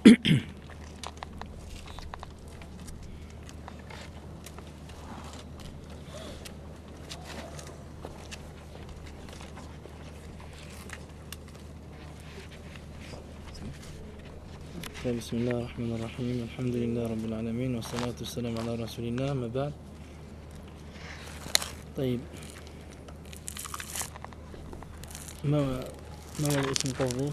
بسم الله الرحمن الرحيم الحمد لله رب العالمين والصلاة والسلام على رسول الله ما بعد. طيب ما هو الاسم التفضيل؟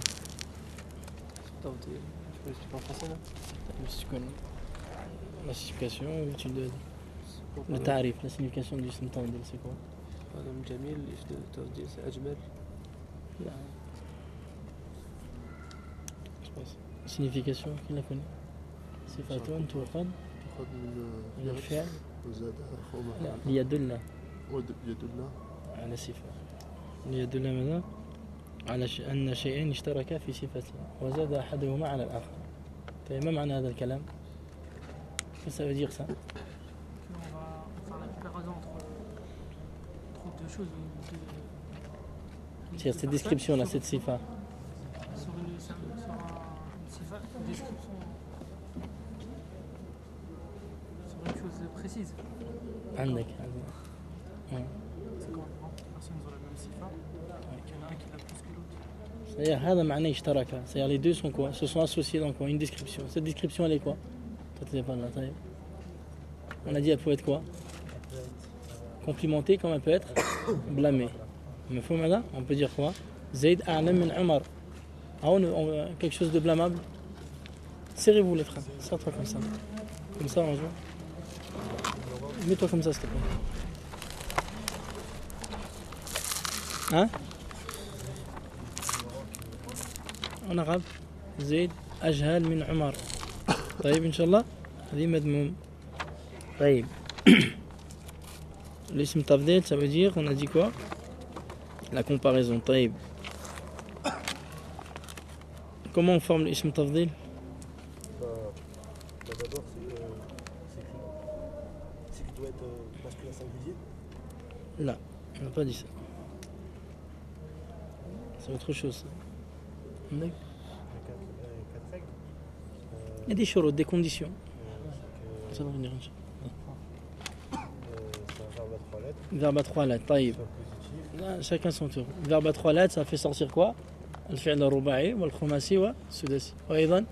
La signification ou tu donnes le tarif, la signification du ism tafdil c'est quoi? Madame Jamil, l'ism tafdil c'est Ajmal. signification qui la connaît? صفة تؤخذ من الفعل ليدل على صفة ليدل ماذا؟ على أن شيئين اشتركا في صفة وزاد أحدهما على الآخر. طيب ما معنى هذا الكلام؟ Qu'est-ce que ça veut dire ça? On va faire la comparaison entre deux choses. C'est cette description là, cette sifa. Sur une sifa, une description sur une chose précise. عندك. C'est quand les personnes ont la même sifa, qu'il y en a un qui l'a plus que l'autre. C'est-à-dire هذا معناه اشترك. C'est-à-dire les deux sont quoi? Se sont associés dans quoi? Une description. Cette description elle est quoi? On a dit elle peut être quoi? Complimentée comme elle peut être blâmée. Mais on peut dire quoi? Zayd a'lam min Umar. Quelque chose de blâmable. Serrez-vous les frères. Serre-toi comme ça. Comme ça on joue. Mets-toi comme ça s'il te plaît. Hein? En arabe. Zayd ajhal min Umar. طيب إن شاء الله هذه مذموم. طيب l'ism tafdil ça veut dire on a dit quoi? La comparaison. طيب comment on forme l'ism tafdil? D'abord c'est qu'il doit être masculin singulier. Là on n'a pas dit ça, c'est autre chose. Il y a des choses, des conditions. Ça va venir. C'est un verbe à 3 lettres. Verbe à 3 lettres, طيب. Là, chacun son tour. Verbe à 3 lettres, ça fait sortir quoi? الفعل الرباعي والخماسي والسداسي. وأيضا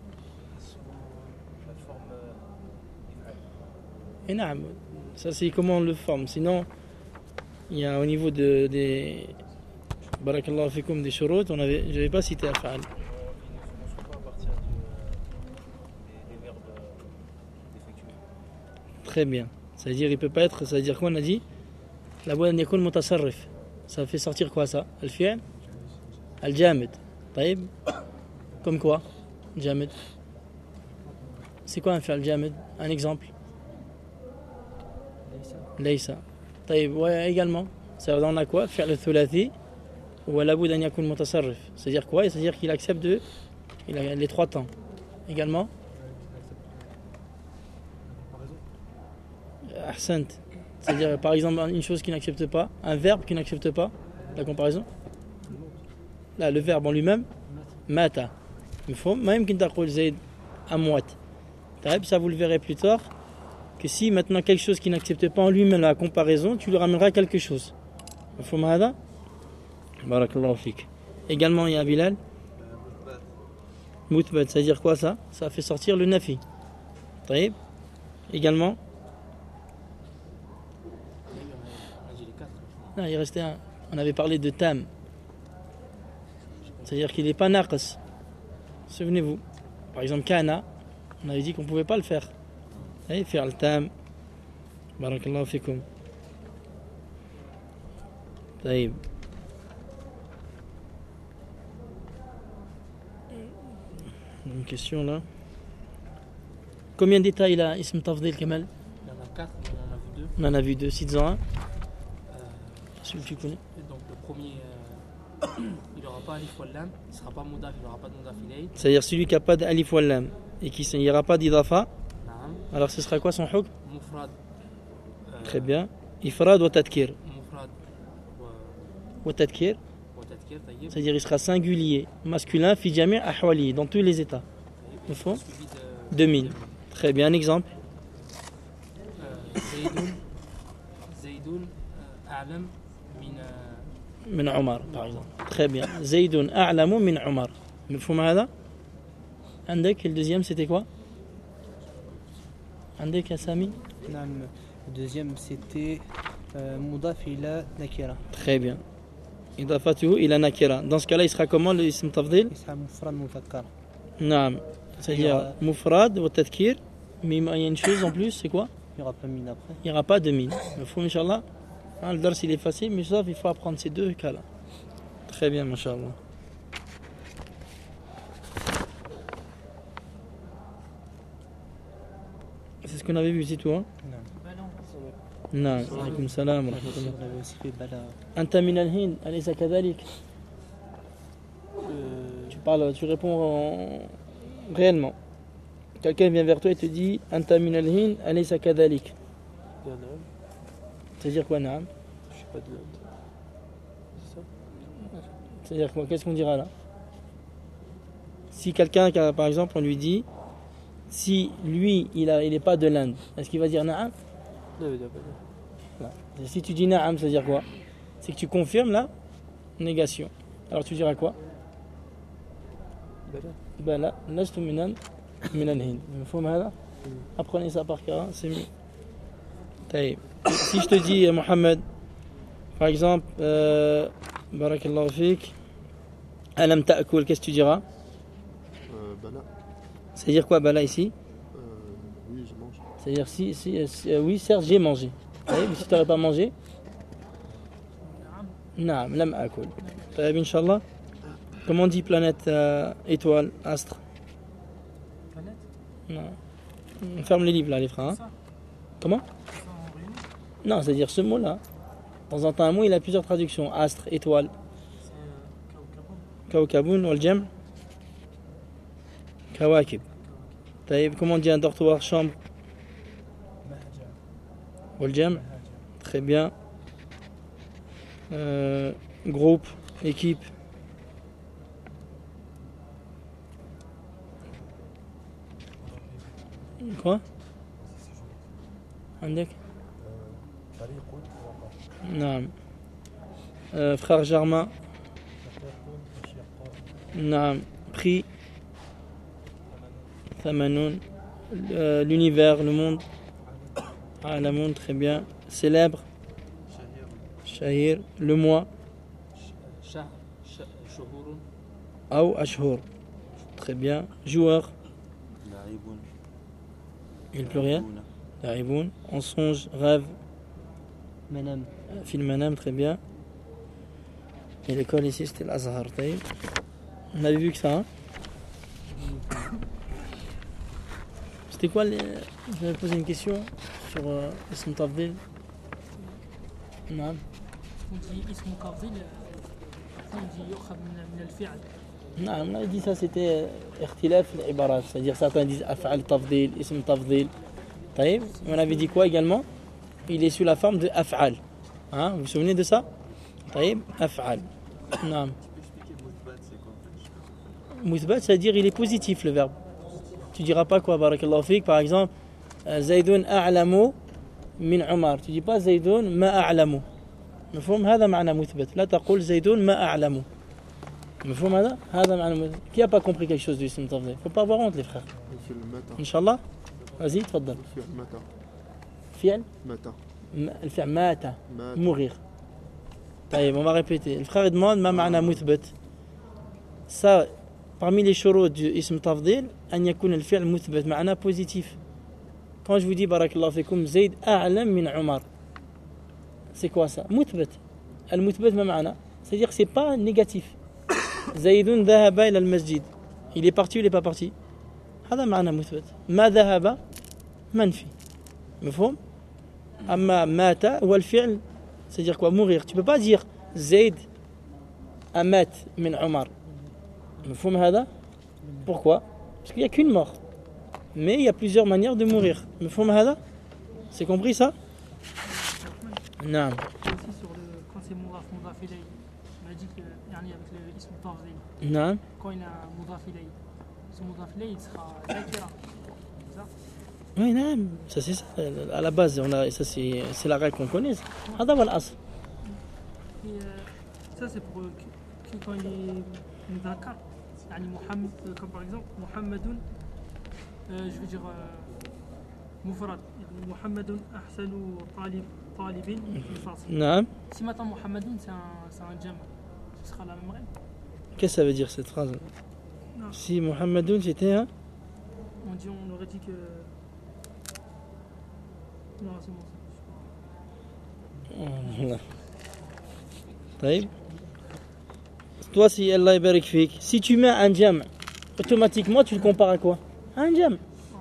Et نعم. Ça c'est comment on le forme. Sinon, il y a au niveau des barakallahu fikoum des shurut, je n'avais pas cité al-fa'al. Très bien. Ça veut dire il peut pas être, ça veut dire quoi on a dit? La boîte n'yakun mutasarrif. Ça fait sortir quoi ça? Al-fi'l al-jamid. طيب. Comme quoi? Jamid. C'est quoi un fi'l al-jamid? Un exemple? Laysa. طيب. Ouais, également. Ça veut dire on a quoi? Fi'l al-thulathi ou la boîte n'yakun mutasarrif. C'est-à-dire quoi? C'est-à-dire qu'il accepte il a les 3 temps. Également? Ahsant. C'est-à-dire par exemple une chose qui n'accepte pas, un verbe qui n'accepte pas la comparaison. Là le verbe en lui-même, mata. Il faut même qu'il t'appelle Zayd amwat. Ça vous le verrez plus tard que si maintenant quelque chose qui n'accepte pas en lui-même la comparaison, tu lui ramèneras quelque chose. مفهوم هذا؟ بارك الله فيك. Également il y a Bilal. Muthbat, c'est-à-dire quoi ça? Ça fait sortir le nafi. طيب. Également. Non, il restait un. On avait parlé de tam. C'est-à-dire qu'il n'est pas naqs. Souvenez-vous. Par exemple, kana, on avait dit qu'on ne pouvait pas le faire. Et faire le tam. Barakallahu fikoum. Taïb. Une question là. Combien de détails là, Ism Tafdil Kamal? Il y en a 4, on en a vu 2. On en a vu 2, cites-en un. Celui que tu connais. Donc le premier, il n'aura pas alif wal lam, il ne sera pas mudaf, il n'aura pas de mudaf ilayh. C'est-à-dire celui qui n'a pas d'alif wal lam et qui n'y aura pas d'idafa. Alors ce sera quoi son hukm? Mufrad. Très bien. Ifrad wa tadkir. Mufrad Wa tadkir. wa tadkir, tayyib. C'est-à-dire il sera singulier, masculin, fi jami' ahwali, dans tous les états. مفهوم suivi de 2000. Très bien, un exemple. زيد أعلم من من عمر par exemple. Très bien. زيد أعلم من عمر. مفهوم هذا؟ عندك le deuxième c'était quoi؟ عندك يا سامي؟ نعم. Le deuxième c'était مضاف إلى نكرة. Très bien. إضافته إلى نكرة. Dans ce cas-là, il sera comment le اسم تفضيل؟ اسم مفرد مذكر. نعم. C'est-à-dire مفرد والتذكير. Mais il y a une chose en plus, c'est quoi? Il n'y aura pas mine après. Il n'y aura pas de mine. مفهوم Inch'Allah. Le dars il est facile, mais sauf il faut apprendre ces deux cas-là. Très bien, Masha'Allah. C'est ce qu'on avait vu ici, toi? Non. Alaykoum salam wa rahmatullah. On avait aussi fait bala. Anta min al-Hind, alaysa kadhalik? Tu réponds réellement. Quelqu'un vient vers toi et te dit Anta min al-Hind, alaysa kadhalik? C'est-à-dire quoi, Naam? Je suis pas de l'Inde. C'est ça? C'est-à-dire quoi? Qu'est-ce qu'on dira là? Si quelqu'un, par exemple, on lui dit si lui, il n'est pas de l'Inde, est-ce qu'il va dire Naam? Non, il n'y a pas de Et si tu dis Naam, ça veut dire quoi? C'est que tu confirmes la négation. Alors tu diras quoi? Bala, lastu minan al-Hind. Mafhoum hada? Apprenez ça par cœur, c'est mieux. Taïb. Si je te dis Mohamed, par exemple, barakallahu fik, alam ta'kul, qu'est-ce que tu diras? Bala. C'est-à-dire quoi Bala ici? Oui, je mange. C'est-à-dire oui, certes, j'ai mangé. Mais si tu n'aurais pas mangé? Naam, lam akul. Taïb, Inch'Allah. Comment on dit planète, étoile, astre? planète. Non. On ferme les livres là, les frères. Hein? Ça. Comment? Ça en réunit. Non, c'est-à-dire ce mot-là. De temps en temps, un mot, il a plusieurs traductions. Astre, étoile. C'est Kawkabun, wal jam. Kawakib. Taïb, comment on dit un dortoir, chambre? Mahja. Wal jam. Très bien. Groupe, équipe. Quoi? عندك؟ فريق نعم. Frère Germain. نعم. Prix. ثمانون. L'univers, le monde. Ah, le monde, très bien. Célèbre. Shahir. Le mois. شهور Ou Ashhur. Très bien. Joueur. Et le pluriel? La'iboun. On songe, rêve. Manam. Film Manam, très bien. Et l'école ici, c'était l'Azhar. On avait vu que ça, hein? C'était quoi les... Je vais poser une question sur Ism Tafdil. Non. On dit اسم تفضيل. Après on dit يؤخذ من الفعل. Non, on a dit ça, c'était اختلاف العبارات. C'est-à-dire certains disent Af'al Tafdil, Ism Tafdil. طيب. On avait dit quoi également? Il est sous la forme de Af'al. Hein? Vous vous souvenez de ça? طيب. Af'al. Non. Mouthbat, c'est-à-dire il est positif le verbe. Tu diras pas quoi, barakallahu fik, par exemple, Zaydun a'lamu min Umar. Tu dis pas Zaydun ma a'lamu. مفهوم هذا معنى مثبت. لا تقول زيدون ما أعلم. مفهوم هذا؟ هذا معنى مثبت. Qui a pas compris quelque chose du ism tafdil? Faut pas avoir honte les frères. Inch'Allah. Vas-y, تفضل. فعل الفعل مات mourir. طيب, on va répéter. Le frère demande ما معنى مثبت. Ça, parmi les شروط du ism tafdil, أن يكون الفعل مثبت معنى positif. Quand je vous dis barakallahu fikum زيد أعلم من عمر. C'est quoi ça? مثبت. المثبت ما معنى? C'est-à-dire que c'est pas négatif. زيد ذهب إلى المسجد. Il est parti ou il est pas parti? هذا معنى مثبت. ما ذهب منفي. مفهوم؟ أما مات هو الفعل. C'est-à-dire quoi? Mourir. Tu peux pas dire زيد أمات من عمر. مفهوم هذا? Pourquoi? Parce qu'il n'y a qu'une mort. Mais il y a plusieurs manières de mourir. مفهوم هذا? C'est compris ça? Non. Aussi sur le quand c'est mudaf ilayh. On a dit que يعني avec le ism tafdil. Non. Quand il a mudaf ilayh. son mudaf ilayh, il sera zakira. C'est ça? Oui, non, ça c'est ça. À la base, ça c'est la règle qu'on connaît. هذا هو الأصل. Et ça, c'est pour quand il est mudhakar. يعني Muhammad, comme par exemple, Muhammadun, je veux dire mufrad. يعني Muhammadun ahsanu talibin fi fasl. Non. Si maintenant Muhammadun, c'est un jam, ce sera la même règle. Qu'est-ce que ça veut dire cette phrase? Non. Si Mohamedoun c'était un. On aurait dit que. Non, c'est bon. Voilà. طيب. Toi, si Allah barik fik, si tu mets un jam, automatiquement tu le compares à quoi? À un jam.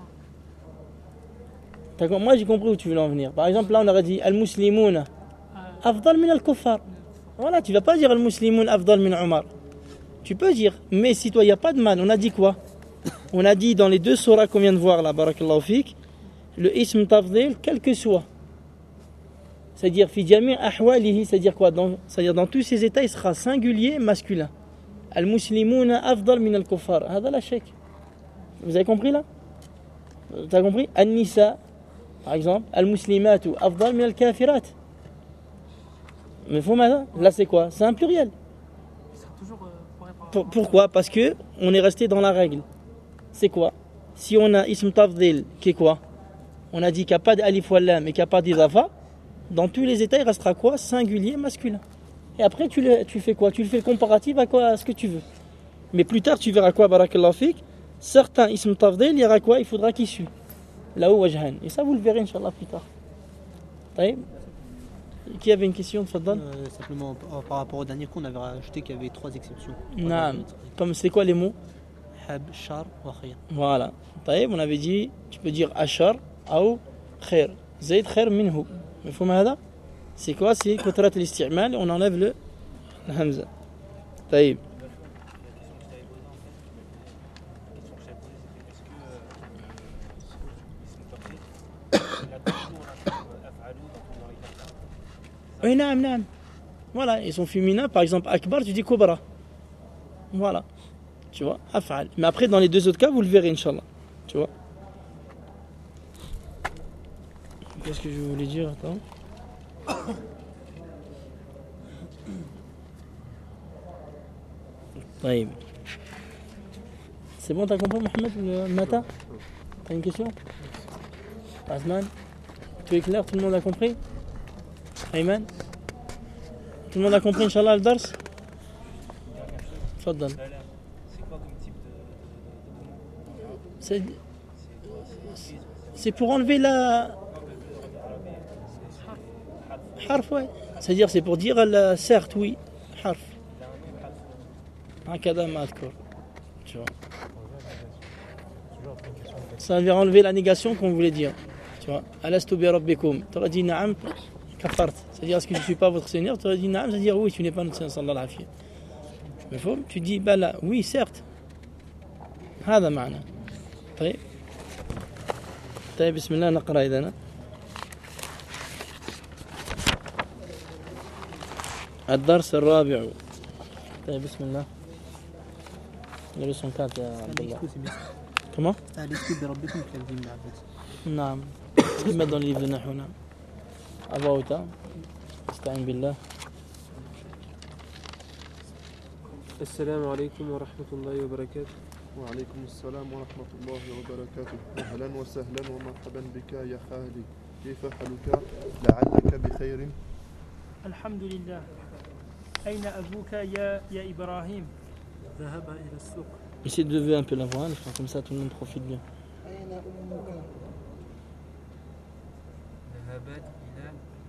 Moi j'ai compris où tu veux en venir. Par exemple, là on aurait dit Al-Muslimouna afdal min al-Kuffar. Voilà, tu vas pas dire Al-Muslimoun afdal min Omar. Tu peux dire, mais si toi il n'y a pas de mal, on a dit quoi? On a dit dans les deux surahs qu'on vient de voir là, barakallahu fik, le ism tafdil, quel que soit. C'est-à-dire, fi jami' ahwalihi, c'est-à-dire quoi? C'est-à-dire dans tous ces états, il sera singulier, masculin. Al-Muslimouna afdal min al-Kuffar. Hada la shak. Vous avez compris là? Tu as compris? An-Nisa, par exemple, Al-Muslimatu afdal min al-Kafirat. Mais faut maintenant, là c'est quoi? C'est un pluriel. Il sera toujours Pourquoi? Parce que on est resté dans la règle. C'est quoi? Si on a ism tafdil, qui est quoi? On a dit qu'il n'y a pas d'alif ou lam et qu'il n'y a pas d'idafa. Dans tous les états, il restera quoi? Singulier, masculin. Et après, tu fais quoi? Tu le fais comparatif à quoi? À ce que tu veux. Mais plus tard, tu verras quoi? Barakallahu fik. Certains ism tafdil, il y aura quoi? Il faudra qu'il suit. Là-haut, wajhan. Et ça, vous le verrez, Inch'Allah, plus tard. Taïb. Qui avait une question? Tfaddal. Simplement par rapport au dernier coup, on avait rajouté qu'il y avait 3 exceptions. Naam. Comme c'est quoi les mots? Hab, Shar, wa Khayr. Voilà. Taïb, on avait dit, tu peux dire ashar ou khair. Zayd khair minhu. مفهوم هذا؟ C'est quoi? C'est كثرة الاستعمال, on enlève le hamza. طيب. Oui, naam, naam. Voilà, ils sont féminins. Par exemple, akbar, tu dis kubra. Voilà. Tu vois, af'al. Mais après, dans les deux autres cas, vous le verrez, Inch'Allah. Tu vois. Qu'est-ce que je voulais dire? Attends. طيب. C'est bon, t'as compris, Mohamed, le matin? T'as une question? Asman? Tout est clair? Tout le monde a compris? Ayman? Tout le monde a compris, Inch'Allah, le dars? Tfaddal. C'est quoi comme type de C'est pour enlever la. Harf, ouais. C'est-à-dire, c'est pour dire certes, oui. Harf. Hakada ma'adkur. Tu vois. Ça vient enlever la négation qu'on voulait dire. Tu vois. Alastu bi rabbikum. Tu aurais dit na'am, kafart. C'est-à-dire, est-ce que je ne suis pas votre Seigneur? Tu aurais dit na'am, c'est-à-dire oui, tu n'es pas notre Seigneur, sallallahu alayhi wa sallam. Mais faut, tu dis bala, oui, certes. هذا معنى. طيب. طيب بسم الله نقرأ إذن. الدرس الرابع. طيب بسم الله. La leçon 4 يا عبد الله. Comment? أليستو بربكم كالذين معبد. نعم. كما dans le livre de Nahou. نعم. أبوتا. استعين بالله. السلام عليكم ورحمة الله وبركاته. وعليكم السلام ورحمة الله وبركاته. أهلا وسهلا ومرحبا بك يا خالي. كيف حالك؟ لعلك بخير. الحمد لله. أين أبوك يا إبراهيم؟ ذهب إلى السوق. Essayez de lever un peu la voix, comme ça tout le monde profite bien. ذهبت إلى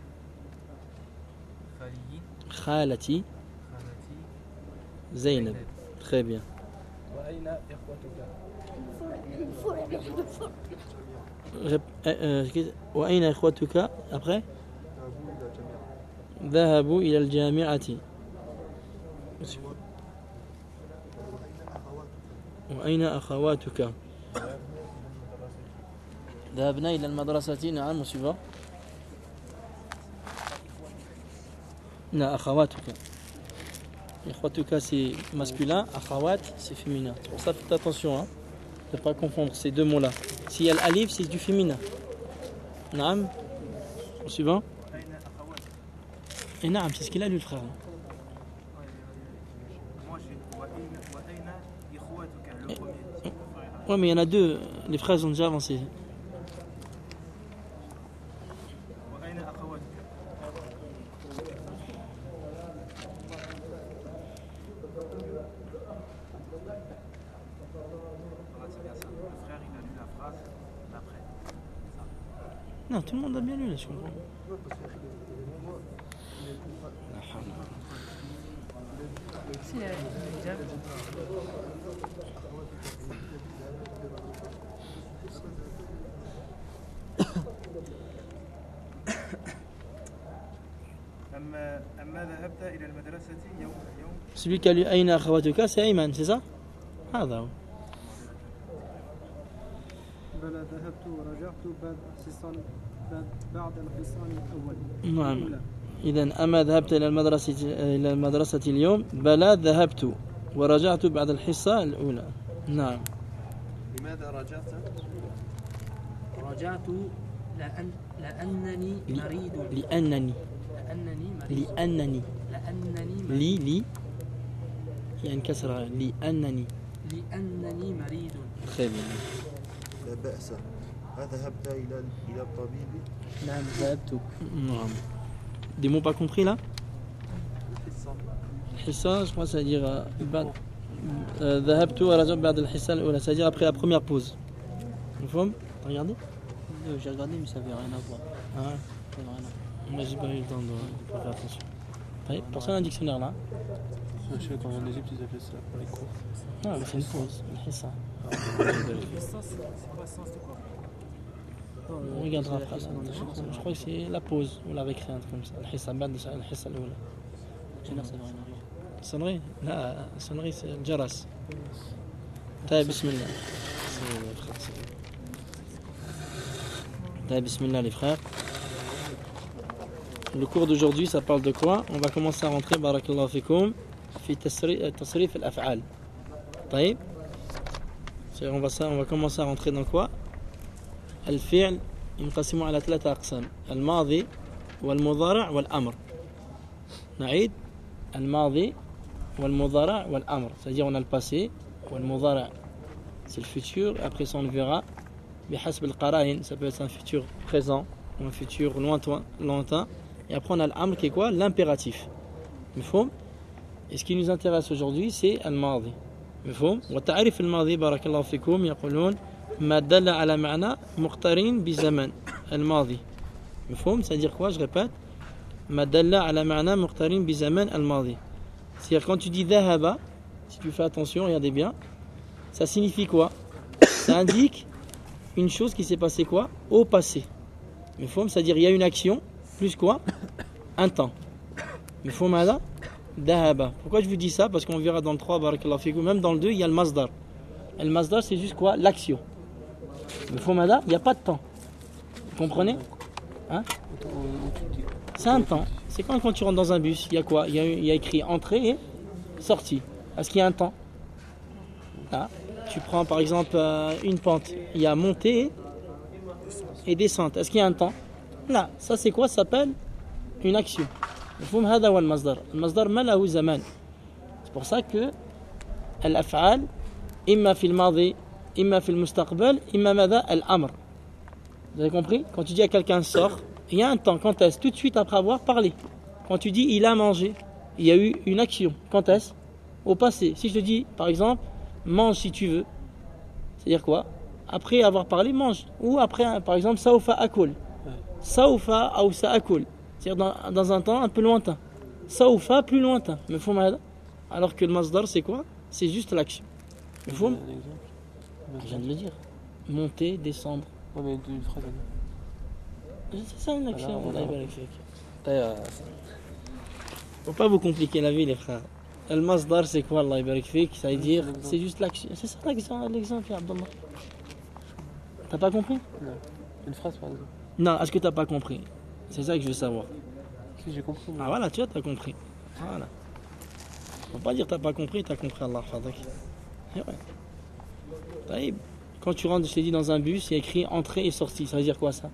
خالي خالتي خالتي زينب. Très bien. وأين إخوتك؟ وأين إخوتك? Après? ذهبوا إلى الجامعة. وأين أخواتك؟ ذهبنا إلى المدرسة. نعم مصيبة. لا أخواتك. إخوتك c'est masculin, أخوات c'est féminin. C'est pour ça faites attention. Hein. ne pas confondre ces deux mots-là. S'il y a l'alif, c'est du féminin. Naam. Au suivant. Et naam, c'est ce qu'il a lu le frère. Ouais, mais il y en a deux. Les phrases ont déjà avancé. Non, tout le monde a bien lu là, je comprends. Si, الإجابة. أما ذهبت إلى المدرسة يوم Celui qui a lu Aïna Akhawatuka, c'est Ayman, c'est ça? هذا هو. بلى ذهبت ورجعت بعد الحصان الأول. نعم. إذا أما ذهبت إلى المدرسة اليوم؟ بلى ذهبت ورجعت بعد الحصة الأولى. نعم. لماذا رجعت؟ رجعت لأنني مريض. لأنني لأنني لي هي انكسر لأنني مريض. très bien. لا بأس. ذهبت إلى الطبيب؟ نعم ذهبت. نعم. Des mots pas compris là? الحصة, je crois que ça veut dire ذهبت ورجعت بعد الحصة الأولى, ça veut dire après la première pause. T'as regardé? J'ai regardé mais ça n'avait rien à voir. Ah. Moi j'ai pas eu le temps de faire attention. Personne n'a un dictionnaire là? Je sais quand en Égypte ils appellent ça pour les cours. Ah, mais c'est une pause, الحصة. On regardera après ça. Je crois que c'est la pause ou la récré, un truc comme ça. الحصة بعد الحصة الأولى. Ça n'avait rien à voir. الصنري؟ لا الصنري c'est الجرس. طيب بسم الله. طيب بسم الله les frères. Le cours d'aujourd'hui, ça parle de quoi? On va commencer à rentrer, barakallahu fikoum, fi tasrif al-af'al. طيب. On va commencer à rentrer dans quoi? الفعل ينقسم على 3 أقسام. الماضي والمضارع والأمر. نعيد. الماضي والمضارع والأمر. C'est-à-dire on a le passé, والمضارع c'est le futur, après ça on le verra. بحسب القرائن, ça peut être un futur présent ou un futur lointain. Et après on a l'amr qui est quoi? L'impératif. مفهوم? Et ce qui nous intéresse aujourd'hui c'est الماضي. مفهوم؟ وتعريف الماضي بارك الله فيكم يقولون ما دل على معنى مقترن بزمن الماضي. مفهوم؟ c'est-à-dire quoi? Je répète. ما دل على معنى مقترن بزمن الماضي. C'est-à-dire quand tu dis ذهب, si tu fais attention, regardez bien, ça signifie quoi? Ça indique une chose qui s'est passée quoi? Au passé. مفهوم? C'est-à-dire il y a une action plus quoi? Un temps. مفهوم هذا؟ ذهب. Pourquoi je vous dis ça? Parce qu'on verra dans le 3, barakallahu fikum, même dans le 2, il y a le masdar. Le masdar, c'est juste quoi? L'action. مفهوم هذا? Il n'y a pas de temps. Vous comprenez? Hein? C'est un temps. C'est quand tu rentres dans un bus, il y a quoi? Il y a écrit entrée et sortie. Est-ce qu'il y a un temps? Là, tu prends par exemple une pente, il y a montée et descente. Est-ce qu'il y a un temps? Là, ça c'est quoi? Ça s'appelle une action. مفهوم هذا هو المصدر. المصدر ما له زمان. C'est pour ça que الأفعال إما في الماضي إما في المستقبل إما ماذا؟ الأمر. Vous avez compris? Quand tu dis à quelqu'un sort, il y a un temps. Quand est-ce? Tout de suite après avoir parlé. Quand tu dis il a mangé, il y a eu une action. Quand est-ce? Au passé. Si je te dis par exemple mange si tu veux, c'est-à-dire quoi? Après avoir parlé, mange. Ou après, par exemple, saoufa akul. Saoufa ou saakul. C'est-à-dire dans un temps un peu lointain. Saoufa plus lointain. Alors que le masdar c'est quoi? C'est juste l'action. Je viens de le dire. Monter, descendre. Ouais, mais une phrase. C'est ça une action. Faut pas vous compliquer la vie les frères. Le masdar c'est quoi? Allah yabarak fik, ça veut dire c'est juste l'action. C'est ça l'exemple, Abdallah. T'as pas compris? Non. Une phrase par exemple. Non, est-ce que t'as pas compris? C'est ça que je veux savoir. Si j'ai compris. Ah voilà, tu vois, t'as compris. Voilà. Faut pas dire t'as pas compris, t'as compris, Allah fadak. Et ouais. Taïb. quand tu rentres, je t'ai dit, dans un bus, il y a écrit entrée et sortie. Ça veut dire quoi ça?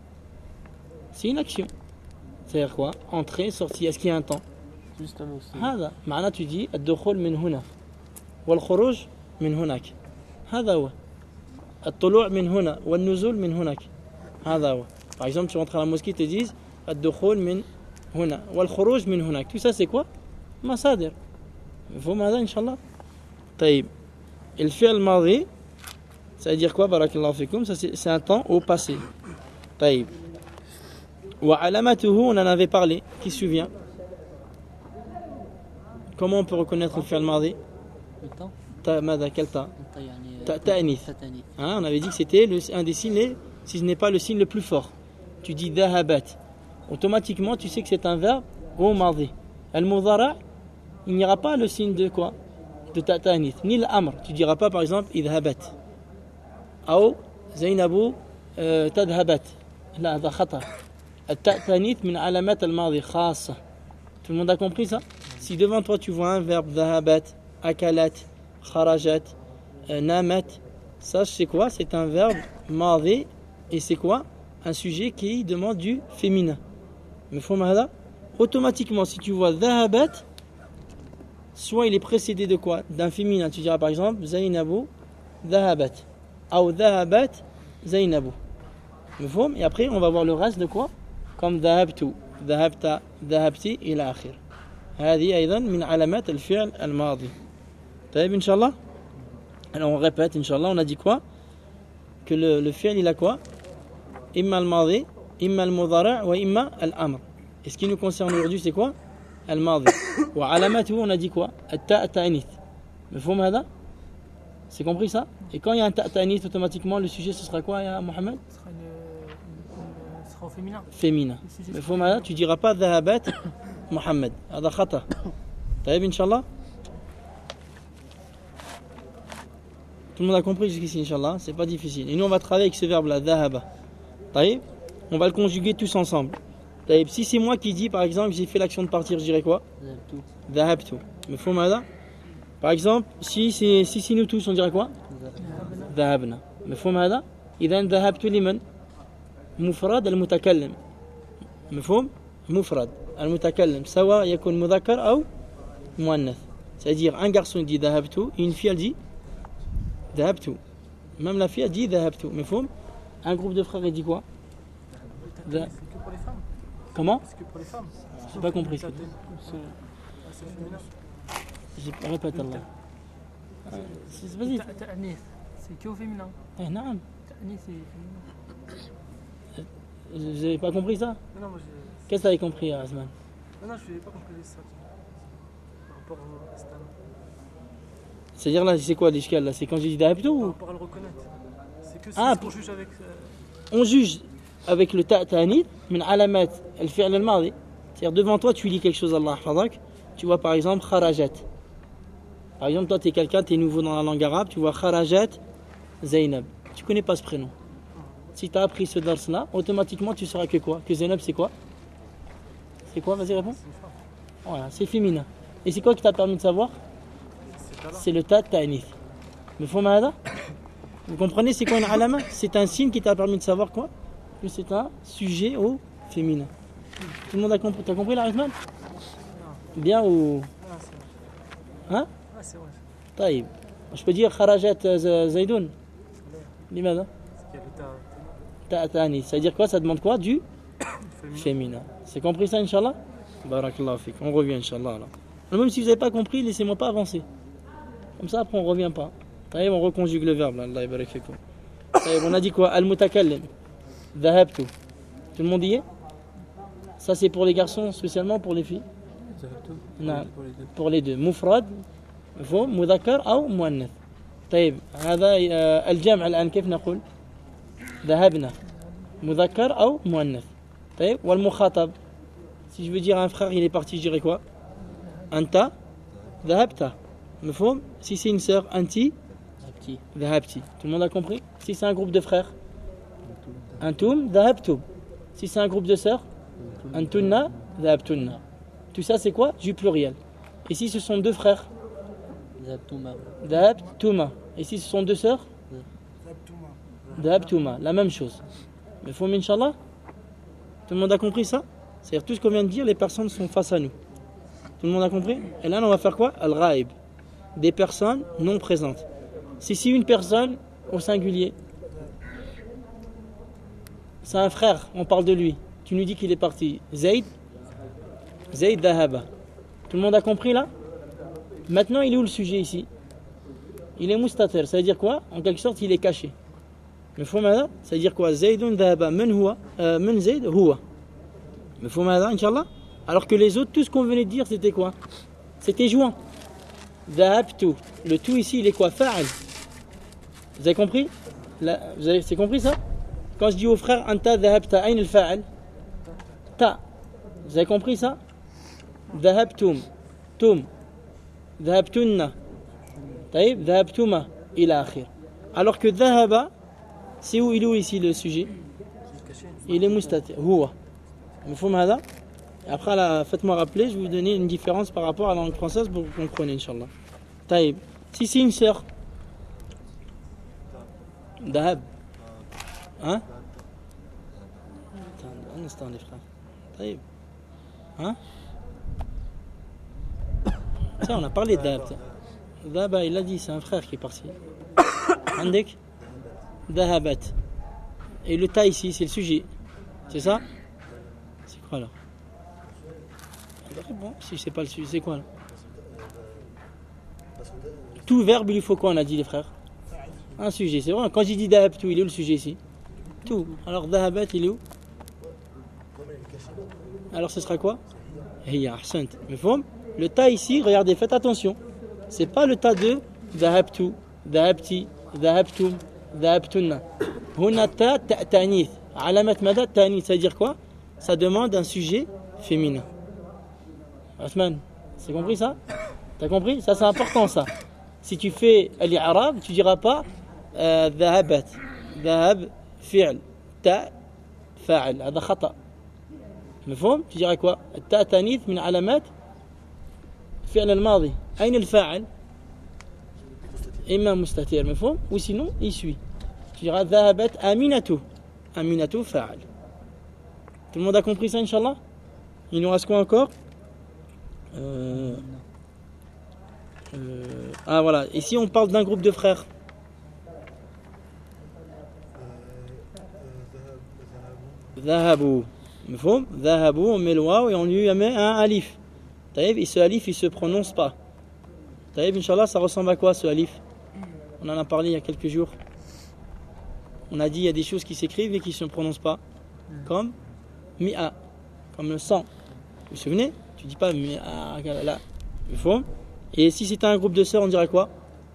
C'est une action. C'est-à-dire quoi? Entrée, sortie. Est-ce qu'il y a un temps? Juste un mot. هذا معناه tu dis الدخول من هنا والخروج من هناك هذا هو الطلوع من هنا والنزول من هناك هذا هو. Par exemple, tu rentres à la mosquée, ils te disent الدخول من هنا والخروج من هناك. Tout ça c'est quoi? مصادر. مفهوم هذا إن شاء الله؟ طيب الفعل الماضي ça veut dire quoi? بارك الله فيكم. Ça c'est un temps au passé. طيب وعلامته on en avait parlé. Qui se souvient? Comment on peut reconnaître le fi'l madi? Le temps. Quel temps? يعني Ta'anith. تأنيث. On avait dit que c'était un des signes, si ce n'est pas le signe le plus fort. Tu dis dhahabat. Automatiquement, tu sais que c'est un verbe au madi. Al-mudhara', il n'y aura pas le signe de quoi? De ta'anith. Ni l'amr. Tu ne diras pas par exemple idhabat. Ou Zainabu tadhabat. Là, هذا خطأ. التأنيث من علامات الماضي خاصة. Tout le monde a compris ça? Si devant toi tu vois un verbe dhahabat, akalat, kharajat, namat, ça c'est quoi? C'est un verbe madi et c'est quoi? Un sujet qui demande du féminin. Mais faut mahada? Automatiquement si tu vois dhahabat, soit il est précédé de quoi? D'un féminin. Tu diras par exemple Zainabu dhahabat ou dhahabat Zainabu. Et après on va voir le reste de quoi? Comme dhahabtu, dhahabta, dhahabti ila akhir. هذه أيضا من علامات الفعل الماضي. طيب إن شاء الله. Alors on répète إن شاء الله. On a dit quoi? Que le fi'l il a quoi? إما الماضي, إما المضارع وإما الأمر. Et ce qui nous concerne aujourd'hui c'est quoi? الماضي. وعلامته on a dit quoi? التاء التأنيث. مفهوم هذا? C'est compris ça? Et quand il y a un taء تأنيث automatiquement le sujet ce sera quoi ya Mohamed? Ce sera au féminin. Féminin. مفهوم هذا? Tu diras pas ذهبت محمد. هذا خطأ. طيب إن شاء الله. Tout le monde a compris jusqu'ici, Inch'Allah, c'est pas difficile. Et nous, on va travailler avec ce verbe-là, dhahaba. Taïb, on va le conjuguer tous ensemble. Taïb, si c'est moi qui dis, par exemple, j'ai fait l'action de partir, je dirais quoi? Dhahabtu. Mais faut m'aider. Par exemple, si nous tous, on dirait quoi? Dhahabna. Mais faut m'aider. إذا ذهبت لمن؟ مفرد المتكلم. مفهوم؟ مفرد المتكلم سواء يكون مذكر أو مؤنث. C'est-à-dire un garçon dit ذهبت et une fille elle dit ذهبت. Même la fille elle dit ذهبت. مفهوم? Un groupe de frères il dit quoi? C'est que pour les femmes. Comment? C'est que pour les femmes. J'ai pas compris. C'est féminin. Répète Allah. Vas-y. Ta'anith, c'est que au féminin. Non. Ta'anith, c'est féminin. Vous avez pas compris ça? Non, moi j'ai. Qu'est-ce que tu avais compris, Asman? Non, je n'ai pas compris ça. Par rapport à Stan. C'est-à-dire là, c'est quoi l'ishkal là? C'est quand j'ai dit dhahabtu Par ou? rapport à le reconnaître. C'est que Ah, c'est qu'on juge avec. On juge avec le ta'anith min alamat al-fi'l al-madi. C'est-à-dire devant toi, tu lis quelque chose, Allah hafazak. Tu vois par exemple kharajat. Par exemple, toi, tu es quelqu'un, tu es nouveau dans la langue arabe, tu vois kharajat Zainab. Tu connais pas ce prénom. Si tu as appris ce dars-là, automatiquement tu sauras que quoi? Que Zainab c'est quoi? C'est quoi? Vas-y, réponds. Voilà, c'est féminin. Et c'est quoi qui t'a permis de savoir? C'est le ta'anith. Mais faut m'aider. Vous comprenez c'est quoi une alama? C'est un signe qui t'a permis de savoir quoi? Que c'est un sujet au féminin. Tout le monde a compris? T'as compris la Rahman? Bien ou? Hein? Ah, c'est vrai. طيب. Je peux dire kharajat Zaidoun. لماذا? Ta'anith. Ça veut dire quoi? Ça demande quoi? Du féminin. C'est compris ça, Inch'Allah? Barakallahu fik. On revient, Inch'Allah. Même si vous n'avez pas compris, laissez-moi pas avancer. Comme ça, après, on ne revient pas. On reconjugue le verbe. Là. Allah yabarak fikum. On a dit quoi? Al-mutakallim. Dhahabtu. Tout le monde y est? Ça, c'est pour les garçons, spécialement pour les filles? Non. Pour les deux. Mufrad, مذكر أو مؤنث. طيب هذا الجمع الآن كيف نقول؟ ذهبنا مذكر أو مؤنث. طيب والمخاطب. Si je veux dire à un frère il est parti, je dirais quoi? Anta ذهبت. مفهوم? Si c'est une sœur, anti ذهبتي. Tout le monde a compris? Si c'est un groupe de frères, antum ذهبتم. Si c'est un groupe de sœurs, antunna ذهبتن. Tout ça c'est quoi? Du pluriel. Et si ce sont deux frères, ذهبتما. Et si ce sont deux sœurs, Dhahabtuma, la même chose. Mais faut Inch'Allah. Tout le monde a compris ça? C'est-à-dire tout ce qu'on vient de dire, les personnes sont face à nous. Tout le monde a compris? Et là, on va faire quoi? Al-Ghaib. Des personnes non présentes. Si une personne au singulier, c'est un frère, on parle de lui. Tu nous dis qu'il est parti. Zayd Dhahaba. Tout le monde a compris là? Maintenant, il est où le sujet ici? Il est mustatir. Ça veut dire quoi? En quelque sorte, il est caché. Mais faut ça veut dire quoi? Zaydun Dhahaba. Men Zayd huwa. Mais faut Inch'Allah. Alors que les autres, tout ce qu'on venait de dire, c'était quoi? C'était joint. Dhahabtu. Le tout ici, il est quoi? Fa'al. Vous avez compris? C'est compris ça? Quand je dis au frère, Anta dhahabta, ayn al-fa'al? Ta. Vous avez compris ça? Dhahabtum. Tum. Dhahabtunna. Taïb, dhahabtuma. Ila akhir. Alors que dhahaba, c'est où il est où ici le sujet? Il est mustatir. Huwa. Mafhoum hada? Après, faites-moi rappeler, je vais vous donner une différence par rapport à la langue française pour que vous compreniez, Inch'Allah. Taïb. Si c'est une sœur, Dahab. Hein? Un instant, les frères. Taïb. Hein? Ça, on a parlé de Dahab. Dahab, il a dit, c'est un frère qui est parti. Andek? Dahabat. Et le ta ici, c'est le sujet. C'est ça? C'est quoi alors? Bon, si je sais pas le sujet, c'est quoi là? Tout verbe, il lui faut quoi, on a dit les frères? Un sujet, c'est vrai. Quand j'ai dit dahabtu, il est où le sujet ici? Tout. Alors dahabat, il est où? Alors ce sera quoi? Hiya, ahsant. Mais le ta ici, regardez, faites attention. C'est pas le ta de dahabtu, dahabti, dahabtum, dahabtunna. Huna ta ta'tanith. Alamat mada ta'tanith, ça veut dire quoi? Ça demande un sujet féminin. Osman, c'est compris ça? T'as compris? Ça c'est important ça. Si tu fais l'Arab, tu diras pas dhahabat, dhahab, fi'l, ta, fa'il. هذا خطأ. مفهوم؟ tu diras quoi? التاء تانيث من علامات فعل الماضي. أين الفاعل؟ إما مستتر. مفهوم؟ ou sinon il suit. Tu diras dhahabat aminatu. Aminatu fa'il. Tout le monde a compris ça, Inch'Allah? Il nous reste quoi encore? Ah voilà, ici on parle d'un groupe de frères. Dhahabu. Dhahabu, on met le waw et on lui met un alif. Taïb, et ce alif il se prononce pas. Taïb, Inch'Allah, ça ressemble à quoi ce alif? On en a parlé il y a quelques jours. On a dit il y a des choses qui s'écrivent et qui ne se prononcent pas. Comme mi'a, comme le sang. Vous vous souvenez? Tu dis pas mi'a là. Et si c'était un groupe de sœurs, on dirait quoi?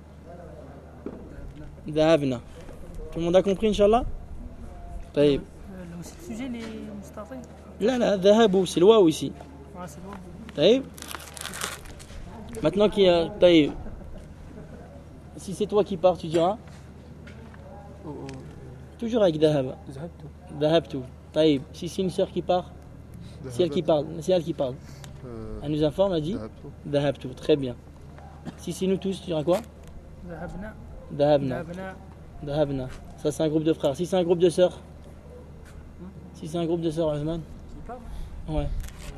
Dhahabna. Tout le monde a compris, Inch'Allah? Taïb. Là aussi, le sujet, les mustatir. Là, dhahabu, c'est le waw ici. Ouais, c'est bon. Taïb. Maintenant qu'il y a taïb. Si c'est toi qui pars, tu diras? Toujours avec dhahaba. Dhahabtu. Taïb. Si c'est une sœur qui part, c'est elle qui parle. C'est elle qui parle. Elle nous informe, elle dit Dhahabtu. Très bien. Si c'est nous tous, tu diras quoi? Dhahabna. Dhahabna. Ça c'est un groupe de frères. Si c'est un groupe de sœurs? Si c'est un groupe de sœurs, Osman? Ouais.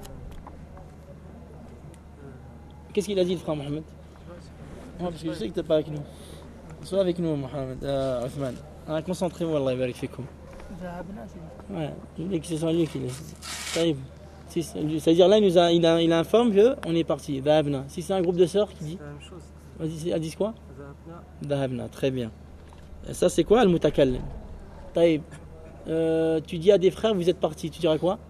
Qu'est-ce qu'il a dit le frère Mohamed? Parce que je sais que tu n'es pas avec nous. Sois avec nous, Mohamed. Osman. Concentrez-vous, Allah yabarak fikoum. Ouais, il dit que c'est lui qui l'a. C'est-à-dire là, il informe qu'on est parti. Dhahabna. Si c'est un groupe de sœurs qui dit? Vas-y, elle dit quoi? Dhahabna. Très bien. Et ça, c'est quoi, al-mutakallim? Taïb. Tu dis à des frères, vous êtes partis. Tu diras quoi?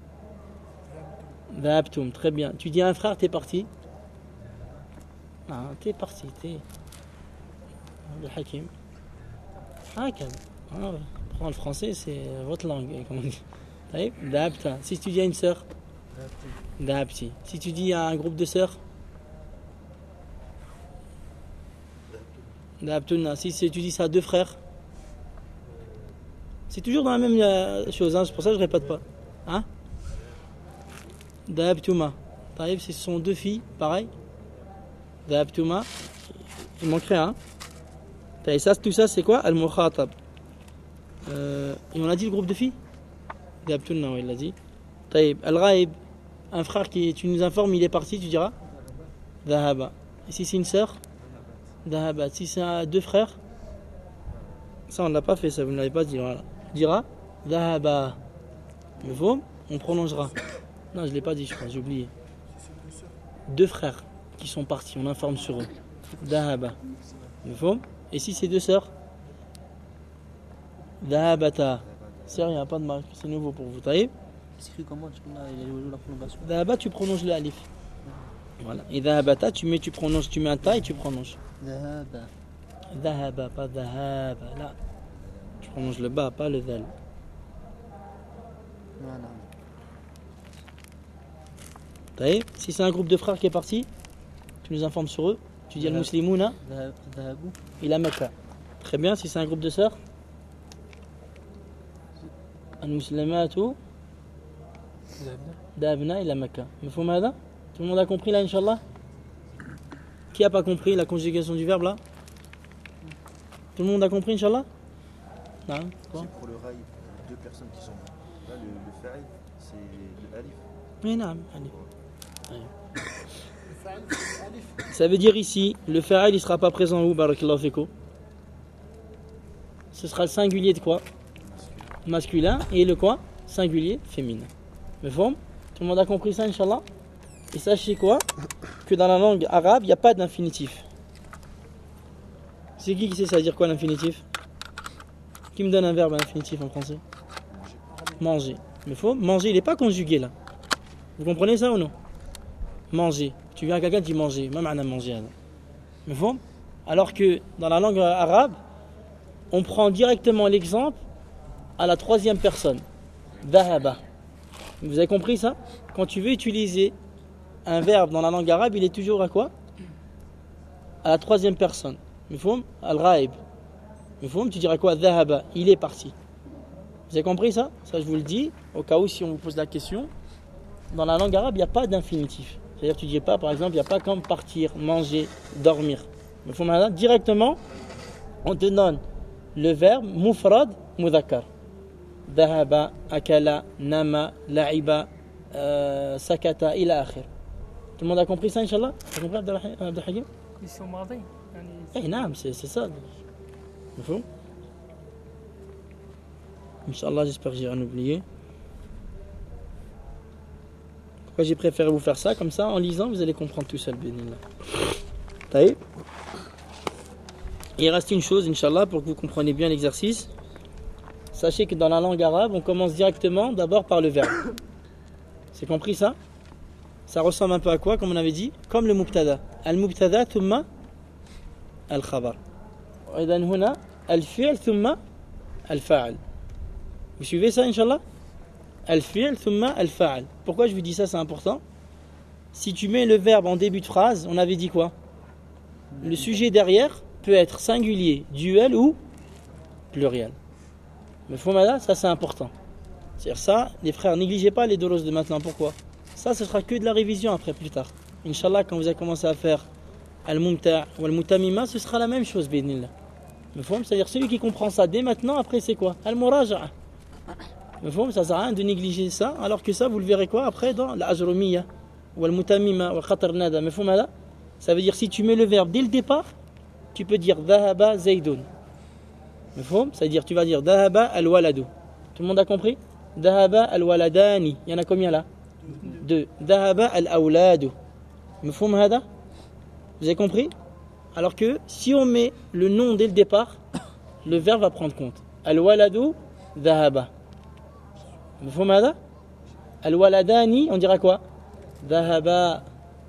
Dhahabtum. Très bien. Tu dis à un frère, t'es parti? Ah, t'es parti. T'es. Le hakim. Ah, calme. Prends le français, c'est votre langue, comme on dit. Dhahabta. Si tu dis à une sœur, Dhahabti. Si tu dis à un groupe de sœurs, Dhahabtuna. Si tu dis ça à deux frères, c'est toujours dans la même chose, hein, c'est pour ça que je ne répète pas. Hein? Dhahabtuma. Taïb, ce sont deux filles, pareil. Dhahabtuma. Il manquerait un. Taïb, ça, tout ça, c'est quoi? Al-Mukhatab. Et on a dit le groupe de filles Dhabtunna, oui, il l'a dit. Taïb, Al-Ghaib, un frère qui tu nous informes, il est parti, tu diras Dhahaba. Et si c'est une sœur Dhahabat. Si c'est deux frères, ça on ne l'a pas fait, ça vous ne l'avez pas dit. Voilà. On dira Dhahaba. Mais vous, on prolongera. Non, je ne l'ai pas dit, je crois, j'ai oublié. Deux frères qui sont partis, on informe sur eux. Dhahaba. Mais vous, et si c'est deux sœurs Dhahabata. C'est rien, pas de marque, c'est nouveau pour vous. Taïb. C'est écrit comment la prolongation? Dhahaba, tu prononces le alif. Voilà. Et Dhahabata, tu mets un ta et tu prononces. Dhahaba. Dhahaba, pas Dhahaba. Là. Tu prononces le ba, pas le dhal. Voilà. Taïb. Si c'est un groupe de frères qui est parti, tu nous informes sur eux. Tu dis al-Muslimouna, Dhahabou. il a Mecca. Très bien, si c'est un groupe de sœurs, al-Muslimatu, Dabna, il a Mecca. Mafhoum hada? Tout le monde a compris là, Inch'Allah? Qui a pas compris la conjugation du verbe là? Tout le monde a compris, Inch'Allah? Non, quoi? C'est pour le raï, deux personnes qui sont là, le fa'il, c'est le alif. Oui, non, alif. Ça veut dire ici, le fa'il il sera pas présent où, barakallahu fikou? Ce sera le singulier de quoi? Masculin, et le quoi? Singulier féminin. Mais bon, tout le monde a compris ça, Inch'Allah? Et sachez quoi? Que dans la langue arabe, il n'y a pas d'infinitif. C'est qui sait ça veut dire quoi l'infinitif? Qui me donne un verbe infinitif en français? Manger. Mais faut manger, il n'est pas conjugué là. Vous comprenez ça ou non? Manger. Tu viens à quelqu'un, tu dis manger. Même on a mangé. Mais faut. Alors que dans la langue arabe, on prend directement l'exemple à la troisième personne. Dhahaba. Vous avez compris ça? Quand tu veux utiliser un verbe dans la langue arabe, il est toujours à quoi? À la troisième personne. Mifhoum? Al-Ghaib. Mifhoum, tu diras quoi? Dhahaba. Il est parti. Vous avez compris ça? Ça, je vous le dis, au cas où si on vous pose la question. Dans la langue arabe, il n'y a pas d'infinitif. C'est-à-dire, tu ne dis pas, par exemple, il n'y a pas comme partir, manger, dormir. Mifhoum, directement, on te donne le verbe mufrad mudhakkar. Dhahaba, akala, nama, la'iba, sakata, ila akhir. Tout le monde a compris ça, Inch'Allah? Tu as compris, Abdelhakim? Ils sont mardés. Eh, naam, c'est ça. Mifhoum? Inch'Allah, j'espère que j'ai rien oublié. Pourquoi j'ai préféré vous faire ça? Comme ça, en lisant, vous allez comprendre tout seul. Taïb. Il reste une chose, Inch'Allah, pour que vous compreniez bien l'exercice. Sachez que dans la langue arabe, on commence directement d'abord par le verbe. C'est compris ça? Ça ressemble un peu à quoi, comme on avait dit? Comme le mubtada. Al-mubtada thumma al-khabar. Idan huna al-fi'l thumma al-fa'al. Vous suivez ça, Inch'Allah? Al-fi'l thumma al-fa'al. Pourquoi je vous dis ça, c'est important? Si tu mets le verbe en début de phrase, on avait dit quoi? Le sujet derrière peut être singulier, duel ou pluriel. Mais Fomada, ça c'est important. C'est-à-dire ça, les frères, négligez pas les doros de maintenant. Pourquoi? Ça, ce sera que de la révision après, plus tard. Inch'Allah, quand vous avez commencé à faire Al-Mumta' ou Al-Mutamima, ce sera la même chose, B'idnillah. Mais c'est-à-dire celui qui comprend ça dès maintenant, après c'est quoi? Al-Muraja'a. Mais ça sert à rien de négliger ça, alors que ça, vous le verrez quoi après dans l'Ajrumiya ou Al-Mutamima ou Al-Khatar Nada. Mais ça veut dire si tu mets le verbe dès le départ, tu peux dire Dhahaba Zaydun. Ça veut dire tu vas dire Dhahaba al-Waladu. Tout le monde a compris? Dhahaba al-Waladani. Il y en a combien là? Deux. Dhahaba al-Awladu. Mafhoum hada? Vous avez compris? Alors que si on met le nom dès le départ, le verbe va prendre compte. Al-Waladu Dhahaba. Mafhoum hada? Al-Waladani, on dira quoi? Dhahaba.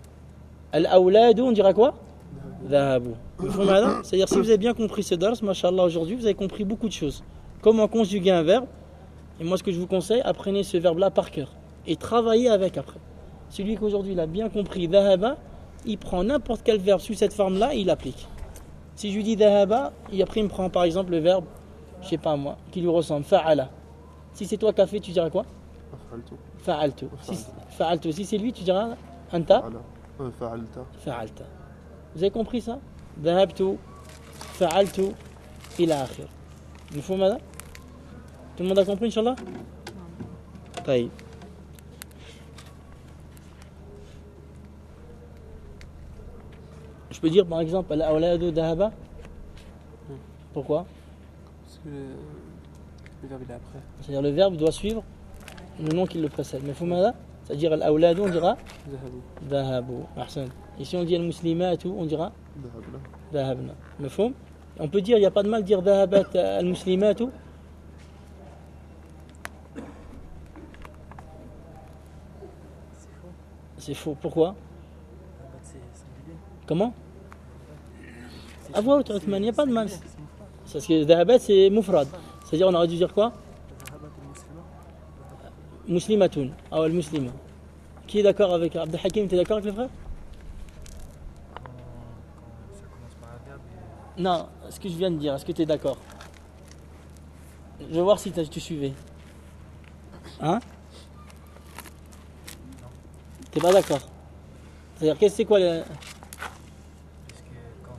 Al-Awladu, on dira quoi? Dhahabu. C'est-à-dire si vous avez bien compris ce dars, mashallah, aujourd'hui, vous avez compris beaucoup de choses. Comment conjuguer un verbe. Et moi, ce que je vous conseille, apprenez ce verbe-là par cœur. Et travaillez avec après. Celui qu'aujourd'hui, il a bien compris dhahaba, il prend n'importe quel verbe sous cette forme-là et il l'applique. Si je lui dis dhahaba, et après il me prend par exemple le verbe, je sais pas moi, qui lui ressemble, fa'ala. Si c'est toi qui as fait, tu diras quoi? Fa'altu. Fa'altu. Si c'est lui, tu diras anta? Fa'alta. Vous avez compris ça? Dhahabtu, fa'altu, ila akhir. Mafhoum hada? Tout le monde a compris, Inch'Allah? Taïb. Je peux dire par exemple al-awladu dhahaba? Pourquoi? Parce que le verbe il est après. C'est-à-dire le verbe doit suivre le nom qui le précède. Mais fumada, c'est-à-dire al-awladu, on dira Zahabou. dhahabu. Ahsan. Ici on dit al-muslimatu, on dira ذهبنا. dhahabna. Mafhoum? On peut dire, il n'y a pas de mal de dire dhahabat al-muslimatu. C'est faux. Pourquoi? Comment? Ah voilà, il n'y a pas de mal. Parce que dhahabat c'est mufrad. C'est-à-dire on aurait dû dire quoi? Muslimatun. Ah ouais, muslima. Qui est d'accord avec Abdel Hakim? Tu es d'accord avec le frère? Non, ce que je viens de dire, est-ce que tu es d'accord? Je vais voir si tu suivais. Hein? T'es pas d'accord? C'est-à-dire, qu'est-ce que c'est quoi le... Parce que